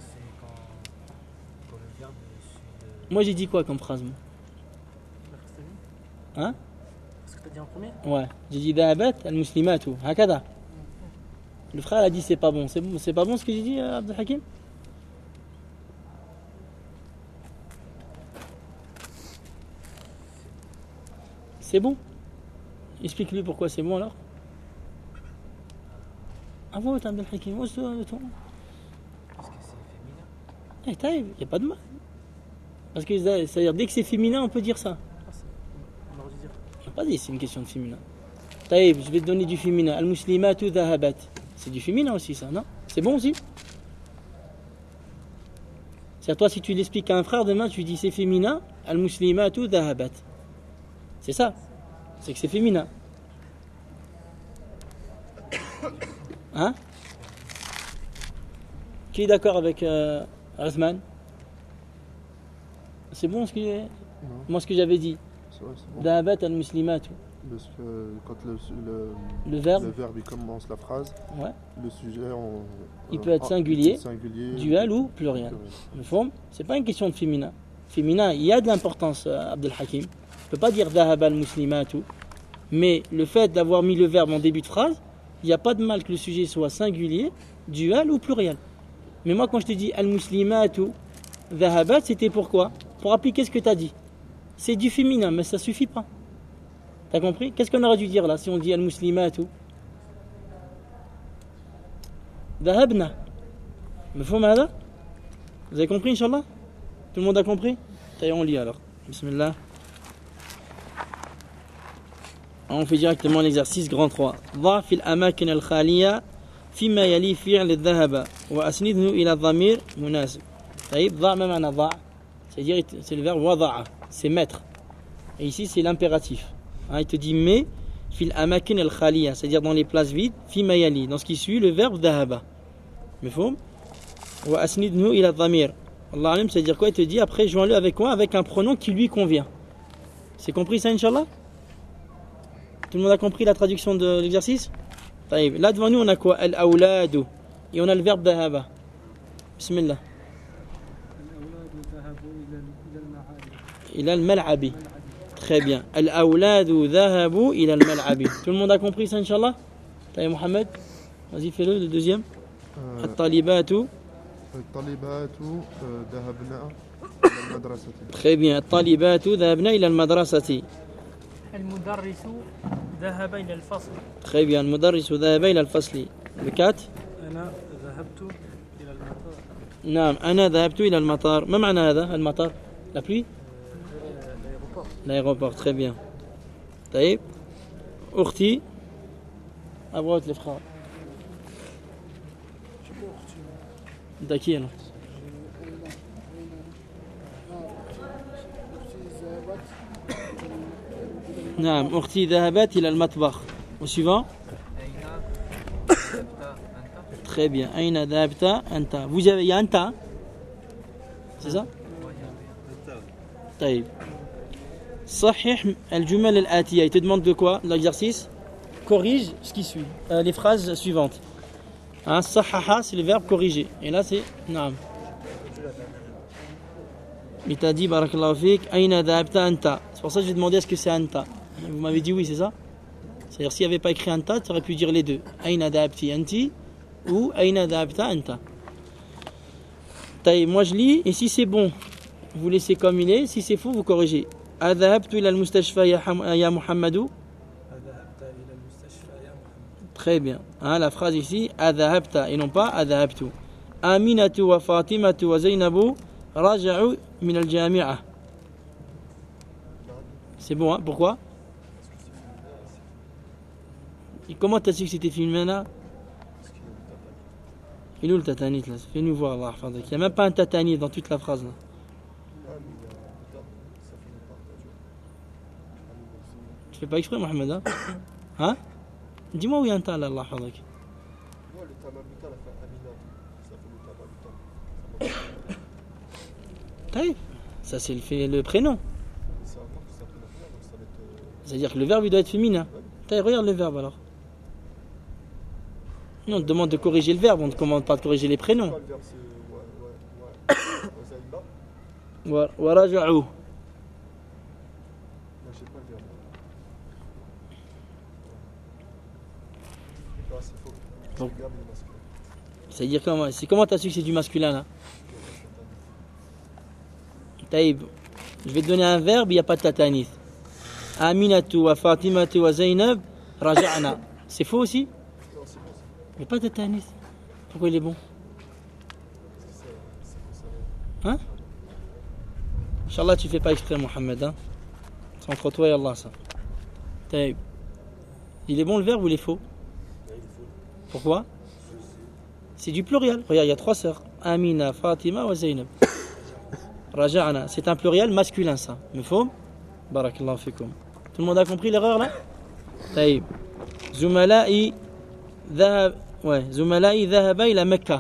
quand le verbe suit Moi j'ai dit quoi comme phrase? Moi hein? Ce que tu as dit en premier? Ouais, j'ai dit dhahabat al-muslimatu. Hakada. Le frère a dit c'est pas bon. C'est pas bon ce que j'ai dit, Abdel Hakim? C'est bon? Explique-lui pourquoi c'est bon alors. Ah bon, Abdel Hakim, où est-ce que parce que c'est féminin. eh, taïb, il n'y a pas de mal. Parce que c'est-à-dire dès que c'est féminin, on peut dire ça. On aurait dû dire. On n'a pas dit c'est une question de féminin. Taïb, je vais te donner du féminin. Al-muslimatu dhahabat. C'est du féminin aussi ça, non? C'est bon aussi? C'est-à-dire toi si tu l'expliques à un frère demain, tu lui dis c'est féminin. Al-muslimatu dhahabat. C'est ça. C'est que c'est féminin. Hein? Qui est d'accord avec Othman? C'est bon ce que Non, moi ce que j'avais dit. c'est vrai, c'est bon. Dhahabat al-muslimatu. Parce que quand Le verbe, le verbe il commence la phrase, ouais, le sujet il peut être singulier, singulier, dual ou pluriel. Le forme, c'est pas une question de féminin. Féminin, il y a de l'importance, Abdel Hakim. On peut pas dire dhahaba al-muslimatu. Mais le fait d'avoir mis le verbe en début de phrase, il n'y a pas de mal que le sujet soit singulier, dual ou pluriel. Mais moi, quand je te dis al-muslimatu dhahabat, c'était pourquoi? Pour appliquer ce que tu as dit. C'est du féminin, mais ça suffit pas. T'as compris? Qu'est-ce qu'on aurait dû dire là si on dit al-muslimatu? Dhahabna. Mafhoum hada? Vous avez compris, Inch'Allah? Tout le monde a compris? On lit alors. Bismillah. On fait directement l'exercice grand 3. ضع في الأماكن الخالية فيما يلي فعل الذهب وأسنده إلى الضمير مناسب. طيب ضع ما معنى ضع? C'est-à-dire c'est le verbe وضع, c'est mettre. Et ici c'est l'impératif. Il te dit mais fil amakin al khaliya, c'est-à-dire dans les places vides, fima yali, dans ce qui suit le verbe dhahaba. Mafhoum? Wa asnidhu ila dhamir. Allah alim, c'est-à-dire quoi? Il te dit après joins-le avec quoi? Avec un pronom qui lui convient. C'est compris ça, Inch'Allah? Tout le monde a compris la traduction de l'exercice? Là devant nous on a quoi? Al-awladu. Et on a le verbe dhahaba. Bismillah. Ila al-mal'abi. Très bien. Al-awladu dhahabu ila al-mal'abi. Tout le monde a compris ça, Inch'Allah? Taïb Mohamed, vas-y fais-le, le deuxième. At-talibatu. At-talibatu dhahabna ila al-madrasati. Très bien. At-talibatu dhahabna ila al-madrasati. المدرس ذهب إلى الفصل. Très bien. المدرس ذهب إلى الفصل. Le 4. أنا ذهبت إلى المطار. نعم أنا ذهبت إلى المطار. ما معنى هذا المطار؟ La pluie? L'aéroport. Très bien. طيب. أختي. أبغى les frères. T'as qui alors? نعم أختي ذهبت إلى المطبخ. Au suivant. Très bien. أين ذهبت أنت? Vous avez أنت. C'est ça? طيب. صحح الجمل الآتية. Il te demande de quoi? L'exercice. Corrige ce qui suit. Les phrases suivantes. صحح c'est le verbe corriger. Et là c'est نعم. Il t'a dit بارك الله فيك أين ذهبت أنت? pour ça que j'ai demandé est-ce que c'est anta. Vous m'avez dit oui, c'est ça? C'est-à-dire s'il n'y avait pas écrit anta, tu aurais pu dire les deux. Aina dhahabti anti ou aina dhahabta anta. Taïb, moi je lis et si c'est bon, vous laissez comme il est. Si c'est faux, vous corrigez. Adhahabtu ila al-mustashfa ya Muhammadou. Très bien. Hein, la phrase ici, adhahabta et non pas adhahabtu. Aminatu wa Fatimatu wa Zainabu raja'u min al-jami'ah. C'est bon, hein? Pourquoi? Et comment tu as su que c'était féminin? Il est où le tatanit là? Fais-nous voir, Allah. Il n'y a même pas un tatanit dans toute la phrase là. Tu fais pas exprès, Mohamed, hein? Hein? Dis-moi où il y a un tas là, Allah. Ça c'est le prénom. C'est-à-dire que le verbe il doit être féminin. Regarde le verbe alors. Non, on te demande de corriger le verbe, on ne te commande pas de corriger les prénoms. Waraja'u. C'est-à-dire comment tu as su que c'est du masculin là? Taïb, je vais te donner un verbe, il n'y a pas de tatanith. Aminatu wa Fatimatu wa Zainab raja'na. C'est faux aussi? Il n'y a pas de tatanith. Pourquoi il est bon? Hein? Inch'Allah, tu fais pas exprès, Mohamed. Hein? C'est entre toi et Allah, ça. Taïb. Il est bon le verbe ou il est faux? Pourquoi? C'est du pluriel. Regarde, il y a 3 sœurs. Amina, Fatima wa Zainab. Raja'na. C'est un pluriel masculin, ça. Mefhoum? Barakallahu fikoum. Tout le monde a compris l'erreur là? Taïb. Zumala'i dhahaba ila Mecca.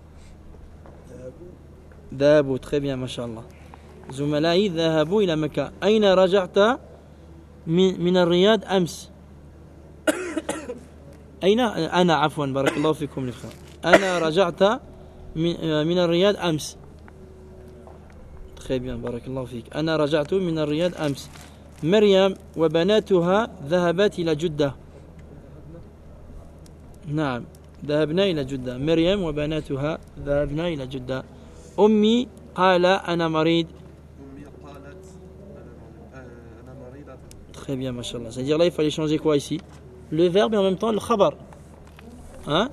Dhahabu, très bien, mashallah. Zumala'i dhahabu ila Mecca. Aina raja'ta min al-Riyad ams? أنا عفوا بارك الله فيكم الإخوة أنا رجعت من الرياض أمس. Très bien بارك الله فيك. أنا رجعت من الرياض أمس. مريم وبناتها ذهبت إلى جدة. نعم ذهبنا إلى جدة. مريم وبناتها ذهبنا إلى جدة. أمي قال أنا مريض. Très bien ما شاء الله. C'est-à-dire là il fallait changer quoi ici? Le verbe et en même temps le khabar. Hein?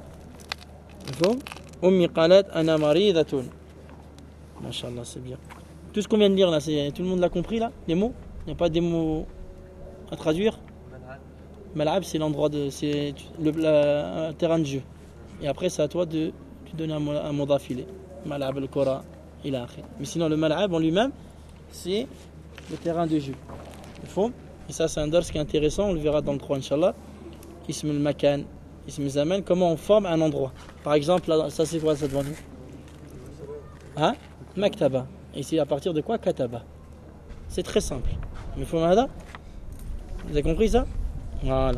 Ummi qalat ana maridatun. Masha'Allah, c'est bien. Tout ce qu'on vient de dire là, tout le monde l'a compris là? Les mots? Il n'y a pas des mots à traduire? Mal'ab, c'est l'endroit c'est un terrain de jeu. Et après, c'est à toi de donner un mot d'affilée. Mal'ab, le Kora, il a. Mais sinon, le mal'ab en lui-même, c'est le terrain de jeu. Et ça, c'est un dars qui est intéressant, on le verra dans le 3, Inch'Allah. Ism al-Makan, Ism al-Zaman, comment on forme un endroit. Par exemple, là, ça c'est quoi ça devant nous? Hein? Maktaba. Et c'est à partir de quoi? Kataba. C'est très simple. Mais faut m'aider? Vous avez compris ça? Voilà.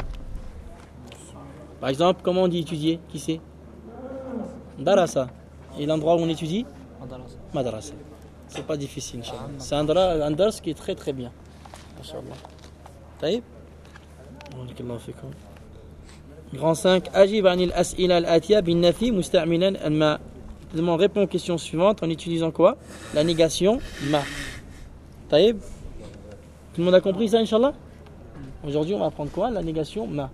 Par exemple, comment on dit étudier? Qui c'est? Darasa. Et l'endroit où on étudie? Madrasa. C'est pas difficile, Inch'Allah. C'est un dars qui est très très bien. Inch'Allah. Taïb? Barakallahu fikum. Grand 5, Ajib anil as'ila al-atiya bin nafi musta'milan al-ma. On répond aux questions suivantes en utilisant quoi? La négation ma. Taïb? Tout le monde a compris ça, Inch'Allah? Aujourd'hui, on va apprendre quoi? La négation ma.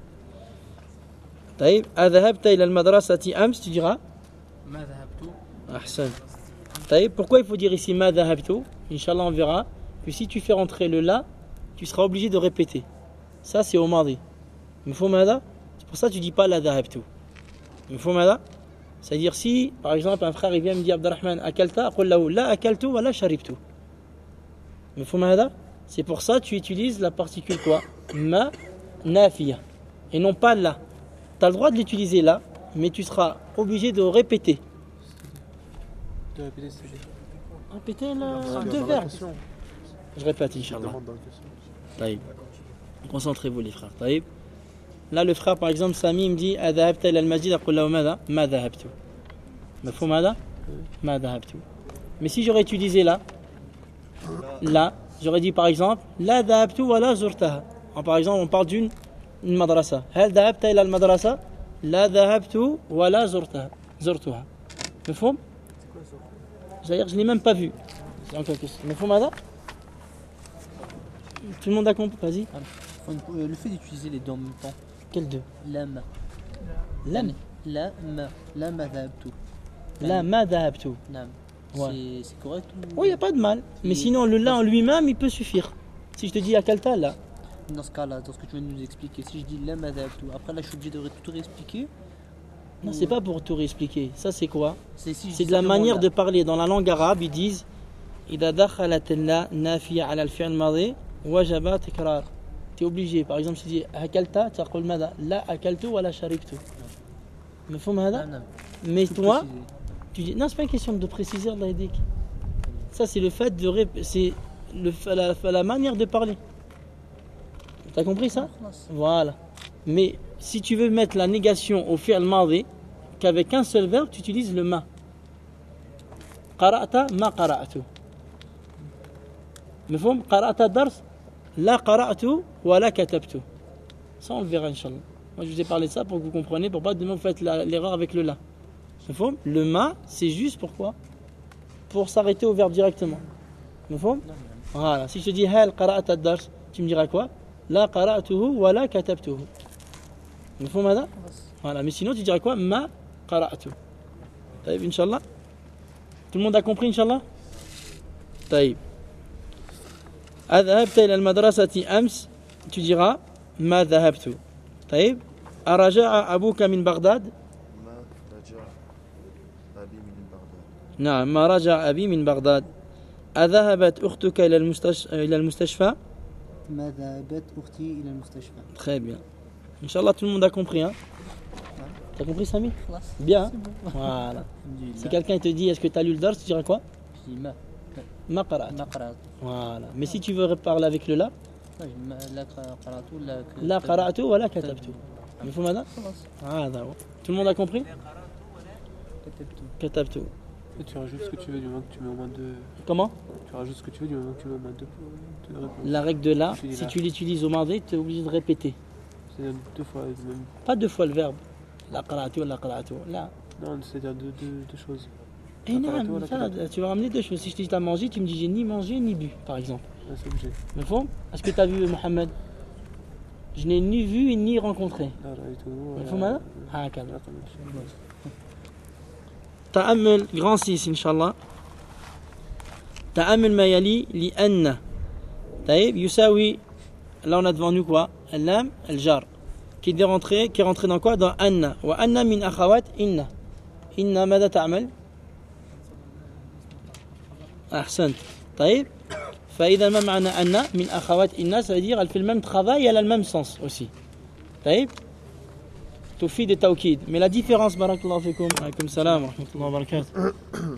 Taïb? Adhahabta ila al-madrasati ams, tu diras? Ma dhahabtu. Ahsan. Taïb? Pourquoi il faut dire ici ma dhahabtu? Inch'Allah, on verra que si tu fais rentrer le la, tu seras obligé de répéter. Ça, c'est au madi. Il faut mada. C'est pour ça que tu ne dis pas la dhahabtu. Il faut mada. C'est-à-dire si, par exemple, un frère il vient me dire Abdurrahman, akalta, aqul lahu la akaltu wa la sharibtu. Il faut mada. C'est pour ça que tu utilises la particule quoi? Ma nafiya. Et non pas la. Tu as le droit de l'utiliser là, mais tu seras obligé de répéter. De répéter ce sujet. Répéter deux verbes. Je répète, Inch'Allah. Taïb. Concentrez-vous les frères. Taïb. Là le frère par exemple Sami me dit Adhahabta ila al-masjid aqul lahu madha? Ma dhahabtu. Mafhum hada? Ma dhahabtu. Mais si j'aurais utilisé là, J'aurais dit par exemple La dhahabtu wa la zurtaha. Par exemple, on parle d'une madrasa. Hal dhahabta ila al-madrasa? La dhahabtu wa la zurtaha. مفهوم؟ C'est-à-dire que je ne l'ai même pas vu. C'est encore question. مفهوم هذا؟ Tout le monde a compris? Vas-y. Le fait d'utiliser les deux en même temps. Quel deux? Lama. Lam. Lama dhahabtu. La dhahabtu. Nam. Ouais. C'est correct ou... Oui, il n'y a pas de mal. Mais sinon, le la en lui-même, il peut suffire. Si je te dis akalta, là. Dans ce cas-là, dans ce que tu viens de nous expliquer, si je dis lama dhahabtu, après là je suis obligé de tout réexpliquer. Non, c'est pas pour tout réexpliquer. Ça, c'est quoi? C'est de la manière de parler. Dans la langue arabe, ils disent إذا دخلت اللا نافية على الفعل الماضي وجب تكرار. Tu es obligé. Par exemple, si tu dis akalta, tu تقول ماذا؟ لا أكلت ولا شربت. مفهوم هذا؟ Mais toi, tu dis non, c'est pas une question de préciser, Allah yahdik. Ça, c'est le fait de c'est la manière de parler. T'as compris ça? Voilà. Mais si tu veux mettre la négation au fi'l madi, qu'avec un seul verbe, tu utilises le ma. Qara'ta ma qara'tu. مفهوم؟ قرأت الدرس لا قرأت ولا كتبت. Ça, on le verra, Inch'Allah. Moi, je vous ai parlé de ça pour que vous compreniez, pour pas demain vous faites l'erreur avec le la. مفهوم؟ Le ma, c'est juste pourquoi? Pour s'arrêter au verbe directement. مفهوم؟ Voilà. Si je te dis هل قرأت الدرس, tu me diras quoi? لا قرأته ولا كتبته. مفهوم هذا؟ Voilà. Mais sinon, tu diras quoi? ما قرأت. طيب, Inch'Allah. Tout le monde a compris, Inch'Allah? طيب. أذهبت إلى المدرسة أمس, tu diras ما ذهبت. طيب. أرجع أبوك من بغداد؟ ما رجع أبي من بغداد. نعم, ما رجع أبي من بغداد. أذهبت أختك إلى المستشفى؟ ما ذهبت أختي إلى المستشفى. Très bien. Inch'Allah, tout le monde a compris, hein? T'as compris, Sami? Bien. Bon. Voilà. Si quelqu'un te dit, est-ce que tu as lu le dars, tu diras quoi? Je dis ma. Ma qarat. Ma qarat. Voilà. Mais si tu veux parler avec le la? La qaratu, la qara'tu wa la katabtu. مفهوم هذا؟ هذا هو. Tout le monde a compris? Katabtu. Et tu rajoutes ce que tu veux du moment que tu mets au moins deux. Comment? Tu rajoutes ce que tu veux du moment que tu mets au moins deux réponses. La règle de la, si tu l'utilises au madi, tu es obligé de répéter. C'est-à-dire deux fois même. Pas deux fois le verbe. La qara'tu ou la qara'tu. Là. Non, c'est-à-dire deux choses. Et non, ça, tu vas ramener deux choses. Si je te dis t'as mangé, tu me dis j'ai ni mangé ni bu, par exemple. Ah, c'est obligé. Mais bon, est-ce que tu as vu Mohamed? Je n'ai ni vu ni rencontré. مفهوم هذا؟ هكذا. تأمل grand 6 إن شاء الله. تأمل ما يلي لأن. طيب يساوي. Là on a devant nous quoi? اللام الجار. Qui est rentré dans quoi? Dans أن. وأن من أخوات إن. إن ماذا تعمل؟ أحسنت. طيب. فإذا ما معنى أن من أخوات إن, ça veut dire elle fait le même travail et elle a le même sens aussi. طيب. تفيد التوكيد. Mais la différence, بارك الله فيكم. عليكم السلام ورحمة الله وبركاته.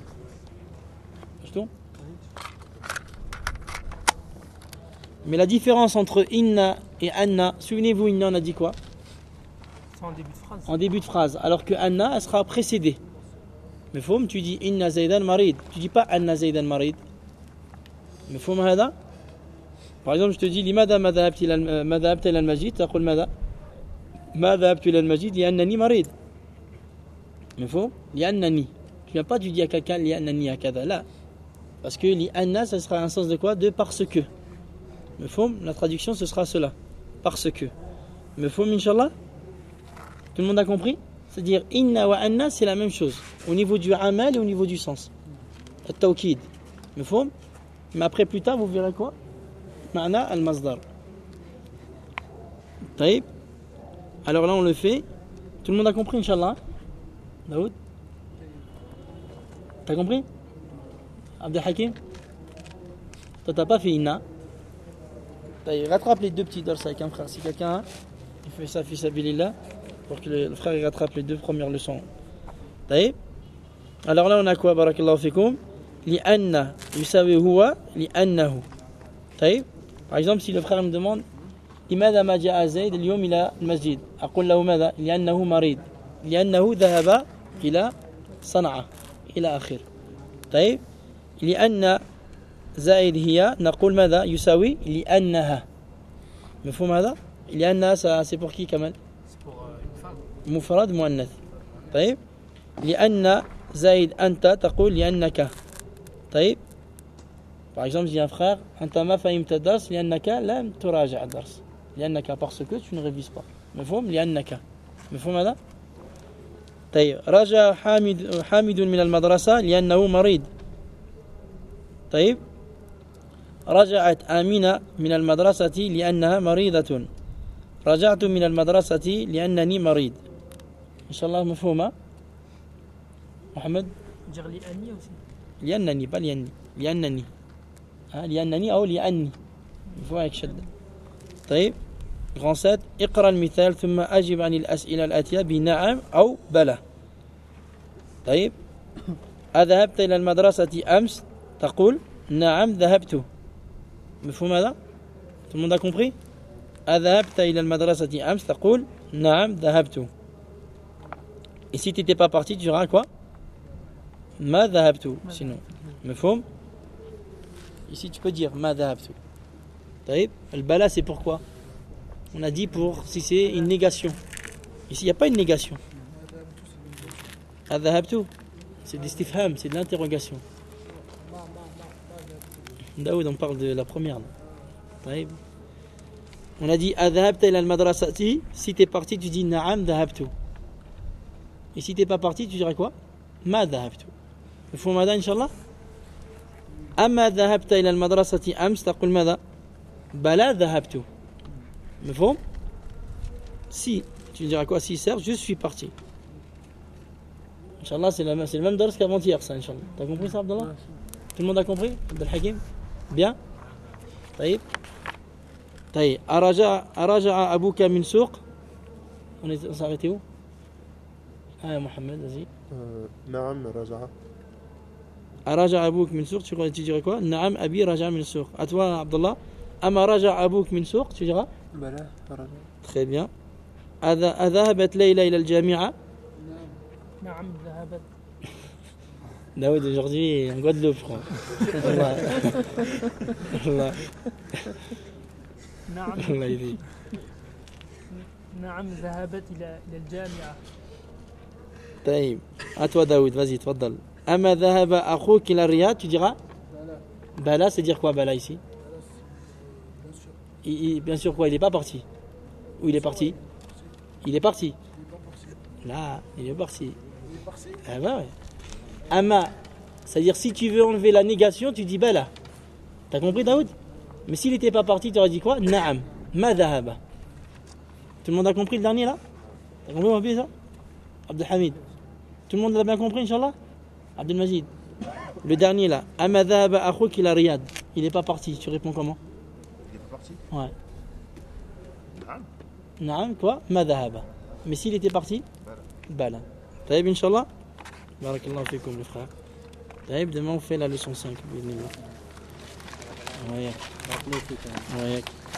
Mais la différence entre inna et anna, souvenez-vous, inna on a dit quoi? C'est en début de phrase. En début de phrase. Alors que anna, elle sera précédée. Mais faut tu dis inna zaydan marid. Tu dis pas anna zaydan marid. مفهوم هذا؟ Par exemple, je te dis لماذا ما ذهبت إلى المسجد؟ تقول ماذا؟ ما ذهبت إلى المسجد لأنني مريض. مفهوم؟ لأنني. Tu viens pas, tu dis à quelqu'un لأنني هكذا. Là. Parce que لأن, ça sera un sens de quoi? De parce que. مفهوم? La traduction, ce sera cela. Parce que. مفهوم Inch'Allah? Tout le monde a compris? C'est-à-dire inna wa anna, c'est la même chose. Au niveau du amal et au niveau du sens. التوكيد. مفهوم? Mais après, plus tard, vous verrez quoi? Ma'na al-masdar. Taïb. Alors là, on le fait. Tout le monde a compris, Inch'Allah? Daoud? T'as compris? Abdel Hakim? Toi, t'as pas fait inna. Taïb. Rattrape les deux petits dars avec un frère. Si quelqu'un il fait ça, fi sabilillah, pour que le frère il rattrape les deux premières leçons. Taïb. Alors là, on a quoi? Barakallahu fikoum. لأن يساوي هو لأنه. طيب. Par exemple, si le frère me demande لماذا ما جاء زيد اليوم إلى المسجد؟ أقول له ماذا؟ لأنه مريض. لأنه ذهب إلى صنعاء إلى آخر. طيب. لأن زائد هي نقول ماذا يساوي لأنها مفهوم هذا لأنها c'est pour qui كمان C'est pour une femme. مفرد مؤنث طيب لأن زائد أنت تقول لأنك طيب par exemple j'ai un frère أنت ما فهمت الدرس لأنك لم تراجع الدرس لأنك parce que tu ne révises pas مفهوم لأنك مفهوم هذا طيب رجع حامد من المدرسة لأنه مريض طيب رجعت آمنة من المدرسة لأنها مريضة رجعت من المدرسة لأنني مريض إن شاء الله مفهومة محمد Dire les Annie aussi. لأنني pas لأني لأنني لأنني أو لأني مفهوم هيك شدة طيب grand 7 اقرأ المثال ثم أجب عن الأسئلة الآتية بنعم أو بلى طيب أذهبت إلى المدرسة أمس تقول نعم ذهبت مفهوم هذا tout le monde a compris أذهبت إلى المدرسة أمس تقول نعم ذهبت et si tu n'étais pas parti tu diras quoi ما ذهبت sinon مفهوم ici tu peux dire ما ذهبت طيب البلا c'est pourquoi on a dit pour si c'est une négation ici il n'y a pas une négation أذهبت c'est des istifham c'est de l'interrogation Daoud on parle de la première là. طيب on a dit أذهبت إلى المدرسة si t'es parti tu dis نعم ذهبت et si t'es pas parti tu dirais quoi ما ذهبت مفهوم هذا إن شاء الله أما ذهبت إلى المدرسة أمس تقول ماذا بلى ذهبت مفهوم si tu diras quoi si Serge je suis parti Inch'Allah c'est le même dars qu'avant-hier ça Inch'Allah t'as compris ça Abdallah tout le monde a compris Abdel Hakim bien طيب طيب أرجع أبوك من سوق on s'est arrêté où ah Mohamed vas-y نعم رجع أرجع أبوك من سوق tu dirais quoi نعم أبي رجع من السوق à toi Abdallah أما رجع أبوك من سوق tu diras بلى رجع. très bien أذهبت ليلى إلى الجامعة نعم ذهبت. Daoud aujourd'hui en Guadeloupe je crois Allah Allah نعم Allah يديك نعم ذهبت إلى الجامعة. طيب à toi Daoud vas-y تفضل أما ذهب أخوك إلى الرياض tu diras Bala c'est dire quoi Bala ici bien sûr quoi il est pas parti ou il est parti il est parti là il est parti ah bah ouais Ama c'est-à-dire si tu veux enlever la négation tu dis Bala t'as compris Daoud mais s'il n'était pas parti tu aurais dit quoi Naam ma dhahaba tout le monde a compris le dernier là t'as compris mon fils ça Abdel Hamid tout le monde l'a bien compris Inch'Allah Abdel Majid le dernier là Ama dhahaba akhouk ila Riyad il est pas parti tu réponds comment Il est pas parti ouais Naam. Naam quoi ma dhahaba mais s'il était parti Bala طيب Inch'Allah Barakallahu fikum les frères طيب demain on fait la leçon 5 بإذن الله وياك